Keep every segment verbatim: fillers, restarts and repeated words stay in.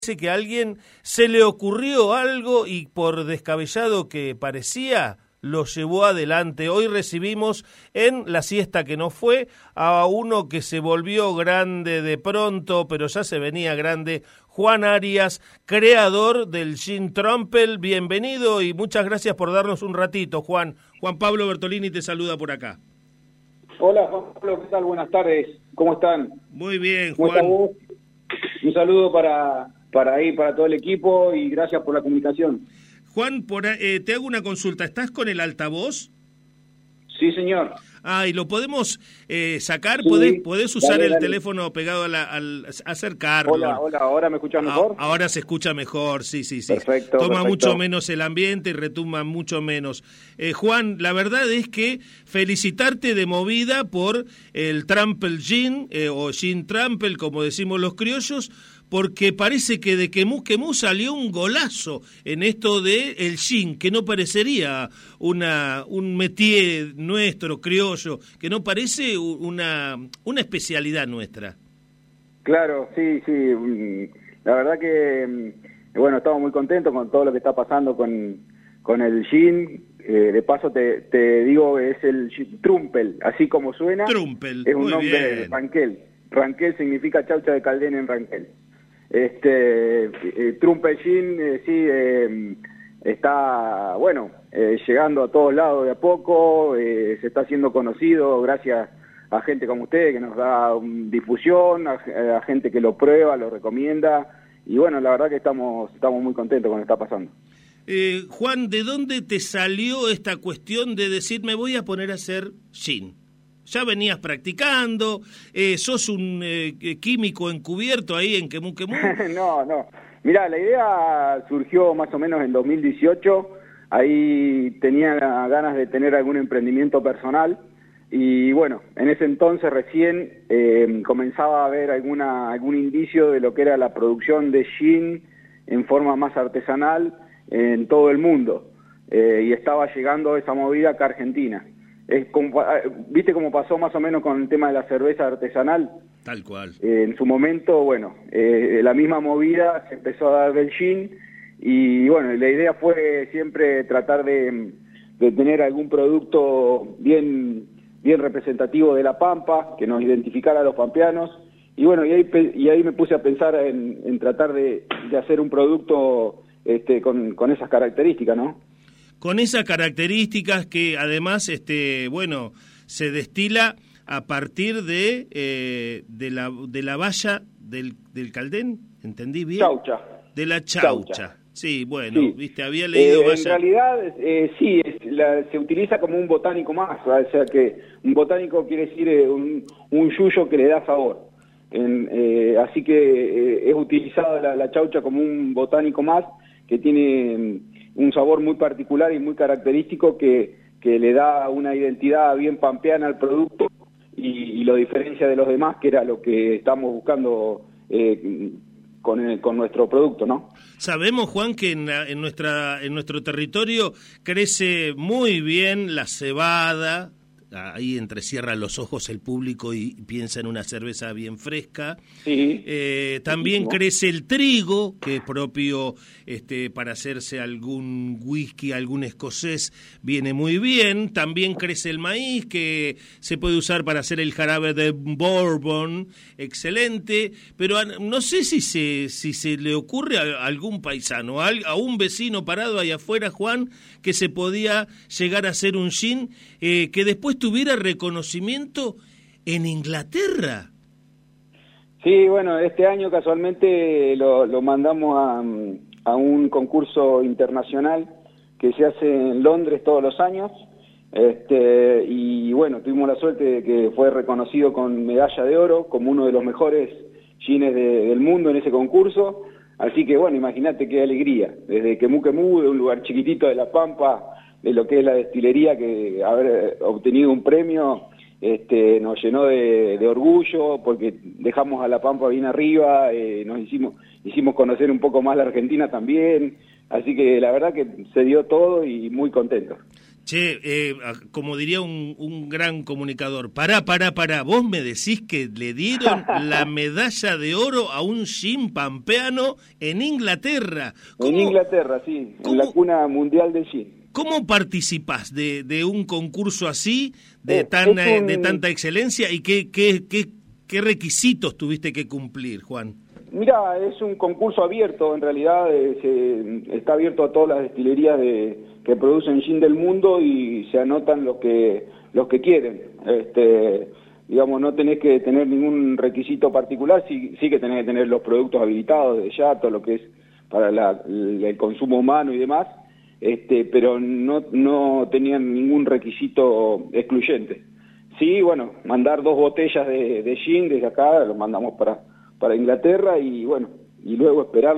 Parece que a alguien se le ocurrió algo y por descabellado que parecía, lo llevó adelante. Hoy recibimos en la siesta que no fue a uno que se volvió grande de pronto, pero ya se venía grande, Juan Arias, creador del Gin Trumpel. Bienvenido y muchas gracias por darnos un ratito, Juan. Juan Pablo Bertolini te saluda por acá. Hola, Juan Pablo, ¿qué tal? Buenas tardes. ¿Cómo están? Muy bien, ¿Cómo Juan. estás vos? Un saludo para, para ahí, para todo el equipo y gracias por la comunicación. Juan, por, eh, te hago una consulta. ¿Estás con el altavoz? Sí, señor. Ah, ¿y lo podemos eh, sacar? Sí, ¿Podés, podés usar dale, el dale. teléfono pegado a la, al acercarlo? Hola, hola, ¿ahora me escuchas mejor? A, ahora se escucha mejor, sí, sí, sí. Perfecto, Toma perfecto. mucho menos el ambiente y retumba mucho menos. Eh, Juan, la verdad es que felicitarte de movida por el Trumpel Gin, eh, o Gin Trumpel, como decimos los criollos, porque parece que de Quemú Quemú salió un golazo en esto de el gin, que no parecería una un métier nuestro, criollo, que no parece una, una especialidad nuestra. Claro, sí, sí. mm, La verdad que, mm, bueno, estamos muy contentos con todo lo que está pasando con, con el gin. Eh, de paso te, te digo, es el gin Trumpel, así como suena. Trumpel, es un muy nombre de bien. Ranquel. Ranquel significa chaucha de Caldén en Ranquel. Este, eh, Trumpel Gin, eh, sí, eh, está, bueno, eh, llegando a todos lados de a poco, eh, se está haciendo conocido gracias a gente como usted que nos da um, difusión, a, a gente que lo prueba, lo recomienda, y bueno, la verdad que estamos, estamos muy contentos con lo que está pasando. Eh, Juan, ¿de dónde te salió esta cuestión de decir me voy a poner a hacer gin? Ya venías practicando, eh, sos un eh, químico encubierto ahí en Quemú Quemú. No, no. Mirá, la idea surgió más o menos en dos mil dieciocho, ahí tenía ganas de tener algún emprendimiento personal y bueno, en ese entonces recién eh, comenzaba a haber alguna algún indicio de lo que era la producción de gin en forma más artesanal en todo el mundo eh, y estaba llegando esa movida acá a Argentina. Es como, ¿viste cómo pasó más o menos con el tema de la cerveza artesanal? Tal cual. Eh, en su momento, bueno, eh, la misma movida se empezó a dar del gin y bueno, la idea fue siempre tratar de, de tener algún producto bien, bien representativo de La Pampa, que nos identificara a los pampeanos y bueno, y ahí, y ahí me puse a pensar en, en tratar de, de hacer un producto este, con, con esas características, ¿no? Con esas características que además, este, bueno, se destila a partir de eh, de la de la valla del, del Caldén, ¿entendí bien? Chaucha. De la chaucha. Chaucha. Sí, bueno, Sí. viste, había leído Eh, valla. En realidad, eh, sí, es, la, se utiliza como un botánico más, o sea que un botánico quiere decir eh, un, un yuyo que le da sabor. En, eh, así que eh, es utilizada la, la chaucha como un botánico más que tiene un sabor muy particular y muy característico que, que le da una identidad bien pampeana al producto y, y lo diferencia de los demás, que era lo que estamos buscando eh, con, el, con nuestro producto, ¿no? Sabemos, Juan, que en, la, en, nuestra, en nuestro territorio crece muy bien la cebada. Ahí entrecierra los ojos el público y piensa en una cerveza bien fresca. Sí. Eh, también Buenísimo. crece el trigo, que es propio este, para hacerse algún whisky, algún escocés, viene muy bien. También crece el maíz, que se puede usar para hacer el jarabe de bourbon, excelente. Pero no sé si se, si se le ocurre a algún paisano, a, a un vecino parado ahí afuera, Juan, que se podía llegar a hacer un gin eh, que después tuviera reconocimiento en Inglaterra. Sí, bueno, este año casualmente lo, lo mandamos a, a un concurso internacional que se hace en Londres todos los años, este, y bueno, tuvimos la suerte de que fue reconocido con medalla de oro como uno de los mejores gines de, del mundo en ese concurso, así que bueno, imagínate qué alegría, desde Quemú Quemú, de un lugar chiquitito de La Pampa, de lo que es la destilería, que haber obtenido un premio este, nos llenó de, de orgullo, porque dejamos a La Pampa bien arriba, eh, nos hicimos, hicimos conocer un poco más la Argentina también, así que la verdad que se dio todo y muy contentos. Che, eh, como diría un, un gran comunicador, pará, pará, pará, vos me decís que le dieron la medalla de oro a un gin pampeano en Inglaterra. En Inglaterra, sí, ¿cómo, en la cuna mundial del gin. ¿Cómo participás de, de un concurso así, de, Eh, tan, es un... de tanta excelencia, y qué, qué, qué, qué requisitos tuviste que cumplir, Juan? Mira, es un concurso abierto, en realidad eh, se, está abierto a todas las destilerías de, que producen gin del mundo y se anotan los que los que quieren. Este, digamos, no tenés que tener ningún requisito particular, sí, sí que tenés que tener los productos habilitados de ya, todo lo que es para la, el consumo humano y demás, este, pero no, no tenían ningún requisito excluyente. Sí, bueno, mandar dos botellas de, de gin desde acá, lo mandamos para... para Inglaterra y bueno, y luego esperar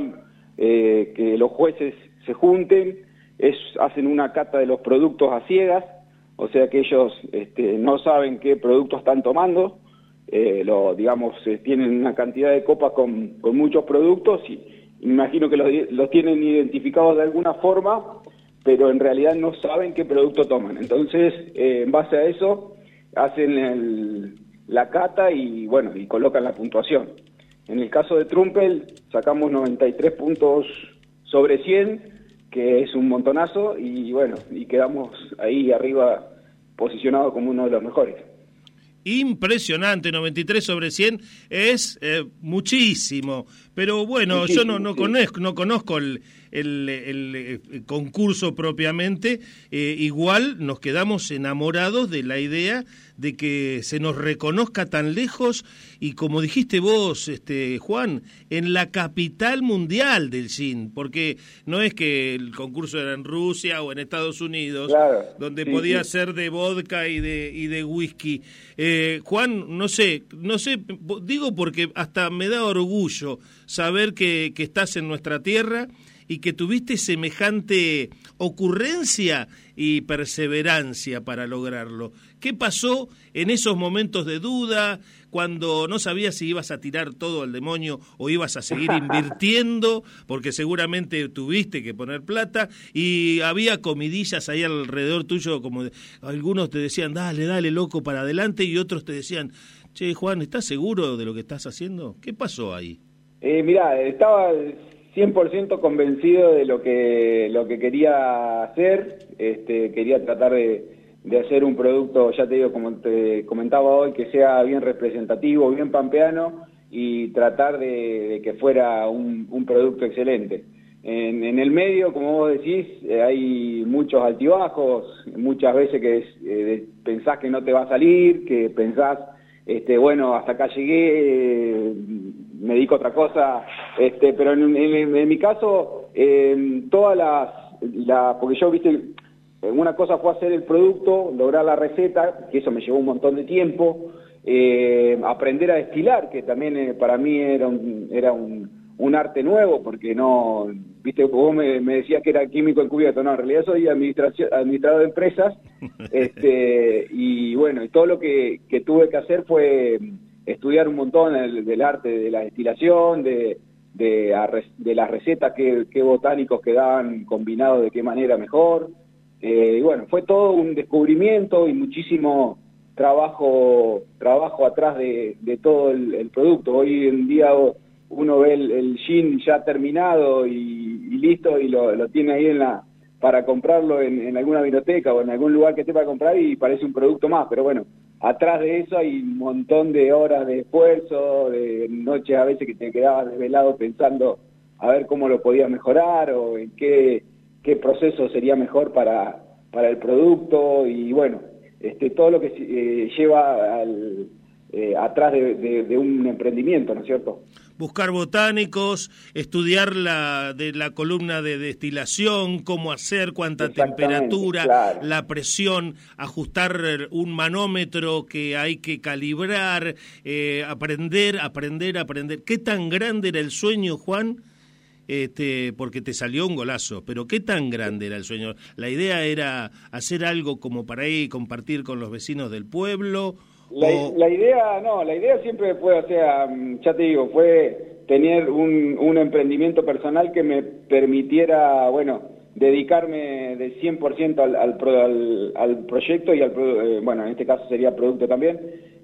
eh, que los jueces se junten, es, hacen una cata de los productos a ciegas, o sea que ellos este, no saben qué productos están tomando, eh, lo, digamos, eh, tienen una cantidad de copas con, con muchos productos y imagino que los, los tienen identificados de alguna forma, pero en realidad no saben qué producto toman. Entonces, eh, en base a eso, hacen el, la cata y bueno, y colocan la puntuación. En el caso de Trumpel sacamos noventa y tres puntos sobre cien, que es un montonazo, y bueno, y quedamos ahí arriba posicionados como uno de los mejores. Impresionante, noventa y tres sobre cien es eh, muchísimo, pero bueno, muchísimo, yo no, no, sí. conozco, no conozco el, el, el, el concurso propiamente, eh, igual nos quedamos enamorados de la idea de que se nos reconozca tan lejos y como dijiste vos, este Juan, en la capital mundial del gin, porque no es que el concurso era en Rusia o en Estados Unidos, claro, donde sí, podía sí. ser de vodka y de y de whisky. Eh, Juan, no sé, no sé, digo porque hasta me da orgullo saber que, que estás en nuestra tierra y que tuviste semejante ocurrencia y perseverancia para lograrlo. ¿Qué pasó en esos momentos de duda, cuando no sabías si ibas a tirar todo al demonio o ibas a seguir invirtiendo, porque seguramente tuviste que poner plata, y había comidillas ahí alrededor tuyo, como de, algunos te decían, dale, dale, loco, para adelante, y otros te decían, che, Juan, ¿estás seguro de lo que estás haciendo? ¿Qué pasó ahí? Eh, mirá, estaba cien por ciento convencido de lo que lo que quería hacer, este, quería tratar de, de hacer un producto, ya te digo, como te comentaba hoy, que sea bien representativo, bien pampeano, y tratar de, de que fuera un, un producto excelente. En, en el medio, como vos decís, eh, hay muchos altibajos, muchas veces que eh, pensás que no te va a salir, que pensás, este, bueno, hasta acá llegué, eh, me dedico a otra cosa, este, pero en, en, en mi caso, eh, todas las, la, porque yo, viste, una cosa fue hacer el producto, lograr la receta, que eso me llevó un montón de tiempo, eh, aprender a destilar, que también eh, para mí era un, era un, un arte nuevo, porque no, viste, vos me, me decías que era químico encubierto, no, en realidad soy administración, administrador de empresas, este, y bueno, y todo lo que, que tuve que hacer fue estudiar un montón el, del arte de la destilación, de, de, de las recetas, qué, qué botánicos quedaban combinados de qué manera mejor. Eh, y bueno, fue todo un descubrimiento y muchísimo trabajo trabajo atrás de, de todo el, el producto. Hoy en día uno ve el, el gin ya terminado y, y listo y lo, lo tiene ahí en la para comprarlo en, en alguna biblioteca o en algún lugar que esté para comprar y parece un producto más, pero bueno, atrás de eso hay un montón de horas de esfuerzo, de noches a veces que te quedabas desvelado pensando a ver cómo lo podías mejorar o en qué, qué proceso sería mejor para, para el producto y bueno, este, todo lo que eh, lleva al, eh, atrás de, de, de un emprendimiento, ¿no es cierto? Buscar botánicos, estudiar la de la columna de destilación, cómo hacer, cuánta temperatura, claro. La presión, ajustar un manómetro que hay que calibrar, eh, aprender, aprender, aprender. ¿Qué tan grande era el sueño, Juan? Este, porque te salió un golazo, pero ¿qué tan grande era el sueño? ¿La idea era hacer algo como para ir compartir con los vecinos del pueblo? La, o... la idea, no, la idea siempre fue, o sea, ya te digo, fue tener un, un emprendimiento personal que me permitiera, bueno, dedicarme de cien por ciento al, al, al, al proyecto y al, eh, bueno, en este caso sería producto también,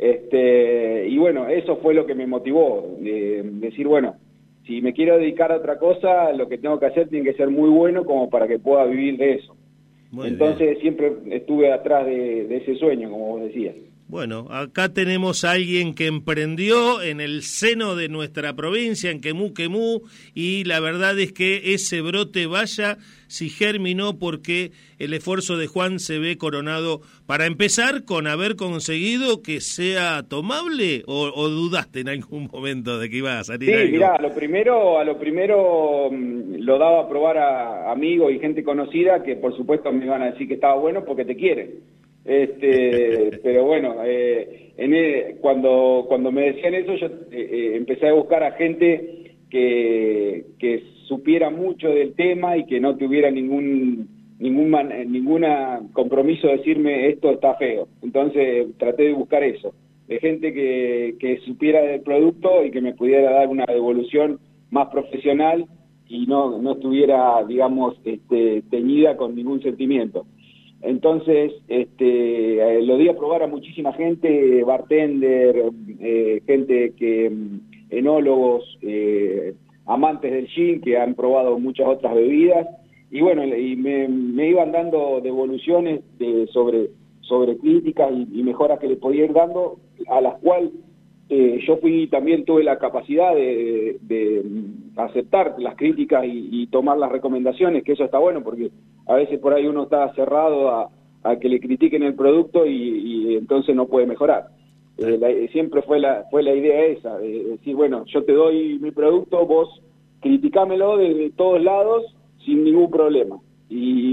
este, y bueno, eso fue lo que me motivó, de, decir, bueno, si me quiero dedicar a otra cosa, lo que tengo que hacer tiene que ser muy bueno como para que pueda vivir de eso. Muy Entonces bien. Siempre estuve atrás de, de ese sueño, como vos decías. Bueno, acá tenemos a alguien que emprendió en el seno de nuestra provincia, en Quemú, Quemú, y la verdad es que ese brote vaya si germinó, porque el esfuerzo de Juan se ve coronado, para empezar, con haber conseguido que sea tomable, o, o dudaste en algún momento de que iba a salir sí, algo. Sí, mirá, a lo primero, a lo primero mmm, lo daba a probar a amigos y gente conocida que por supuesto me iban a decir que estaba bueno porque te quieren. Este, pero bueno, eh, en el, cuando cuando me decían eso, yo eh, empecé a buscar a gente que, que supiera mucho del tema y que no tuviera ningún ningún man, ninguna compromiso de decirme esto está feo. Entonces traté de buscar eso, de gente que, que supiera del producto y que me pudiera dar una devolución más profesional y no, no estuviera, digamos, este, teñida con ningún sentimiento. Entonces, este, eh, lo di a probar a muchísima gente, bartender, eh, gente que, enólogos, eh, amantes del gin, que han probado muchas otras bebidas, y bueno, y me, me iban dando devoluciones de, sobre, sobre críticas y, y mejoras que le podía ir dando, a las cuales eh, yo fui también tuve la capacidad de, de, de aceptar las críticas y, y tomar las recomendaciones, que eso está bueno, porque a veces por ahí uno está cerrado a, a que le critiquen el producto y, y entonces no puede mejorar. Eh, la, siempre fue la fue la idea esa, de decir, bueno, yo te doy mi producto, vos criticámelo desde todos lados sin ningún problema. Y,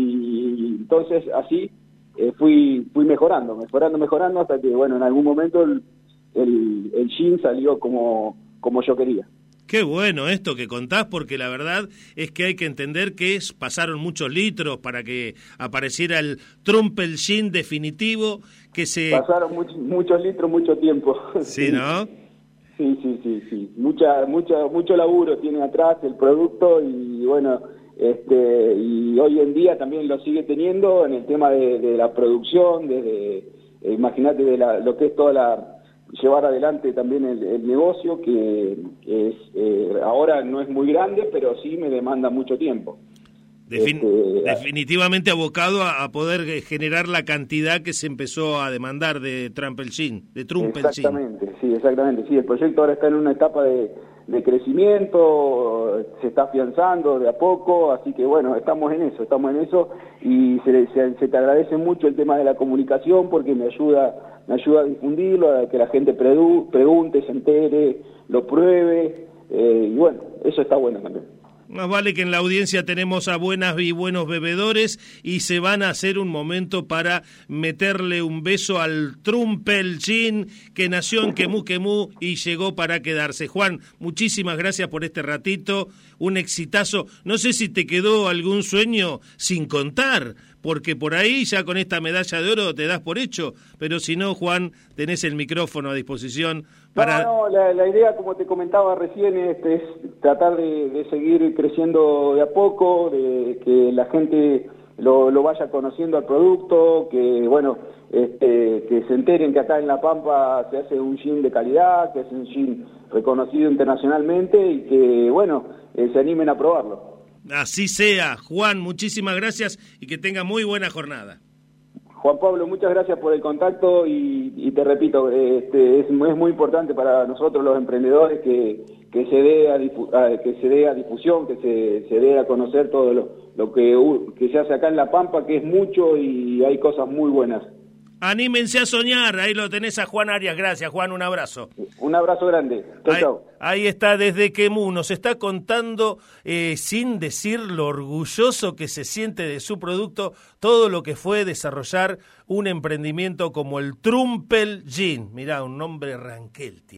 y entonces así eh, fui fui mejorando, mejorando, mejorando, hasta que, bueno, en algún momento el, el, el gin salió como, como yo quería. Qué bueno esto que contás, porque la verdad es que hay que entender que es, pasaron muchos litros para que apareciera el Trumpel Gin definitivo, que se... Pasaron much, muchos litros, mucho tiempo. Sí, ¿no? Sí, sí, sí, sí. Mucha, mucha, mucho laburo tiene atrás el producto y bueno, este, y hoy en día también lo sigue teniendo en el tema de, de la producción, desde, eh, imagínate de la, lo que es toda la... llevar adelante también el, el negocio, que, que es eh, ahora no es muy grande, pero sí me demanda mucho tiempo. Defin este, definitivamente abocado a, a poder generar la cantidad que se empezó a demandar de Trumpel Gin, de Trumpel Gin. Exactamente, sí, exactamente. Sí, el proyecto ahora está en una etapa de, de crecimiento, se está afianzando de a poco, así que bueno, estamos en eso, estamos en eso, y se, se, se te agradece mucho el tema de la comunicación, porque me ayuda me ayuda a difundirlo, a que la gente pregunte, se entere, lo pruebe, eh, y bueno, eso está bueno también. Más vale que en la audiencia tenemos a buenas y buenos bebedores, y se van a hacer un momento para meterle un beso al Trumpel Gin, que nació en Quemú, Quemú y llegó para quedarse. Juan, muchísimas gracias por este ratito, un exitazo. No sé si te quedó algún sueño sin contar, porque por ahí ya con esta medalla de oro te das por hecho, pero si no, Juan, tenés el micrófono a disposición para... No, no, la, la idea, como te comentaba recién, es, es tratar de, de seguir creciendo de a poco, de que la gente lo, lo vaya conociendo al producto, que bueno, este, que se enteren que acá en La Pampa se hace un gin de calidad, que es un gin reconocido internacionalmente, y que bueno, eh, se animen a probarlo. Así sea. Juan, muchísimas gracias y que tenga muy buena jornada. Juan Pablo, muchas gracias por el contacto y, y te repito, este, es, es muy importante para nosotros los emprendedores que, que, se, dé a difu a, que se dé a difusión, que se, se dé a conocer todo lo, lo que, que se hace acá en La Pampa, que es mucho y hay cosas muy buenas. Anímense a soñar, ahí lo tenés a Juan Arias. Gracias, Juan, un abrazo. Un abrazo grande. Chau, ahí, chau. Ahí está, desde Quemú, nos está contando, eh, sin decir lo orgulloso que se siente de su producto, todo lo que fue desarrollar un emprendimiento como el Trumpel Gin. Mirá, un nombre ranquel.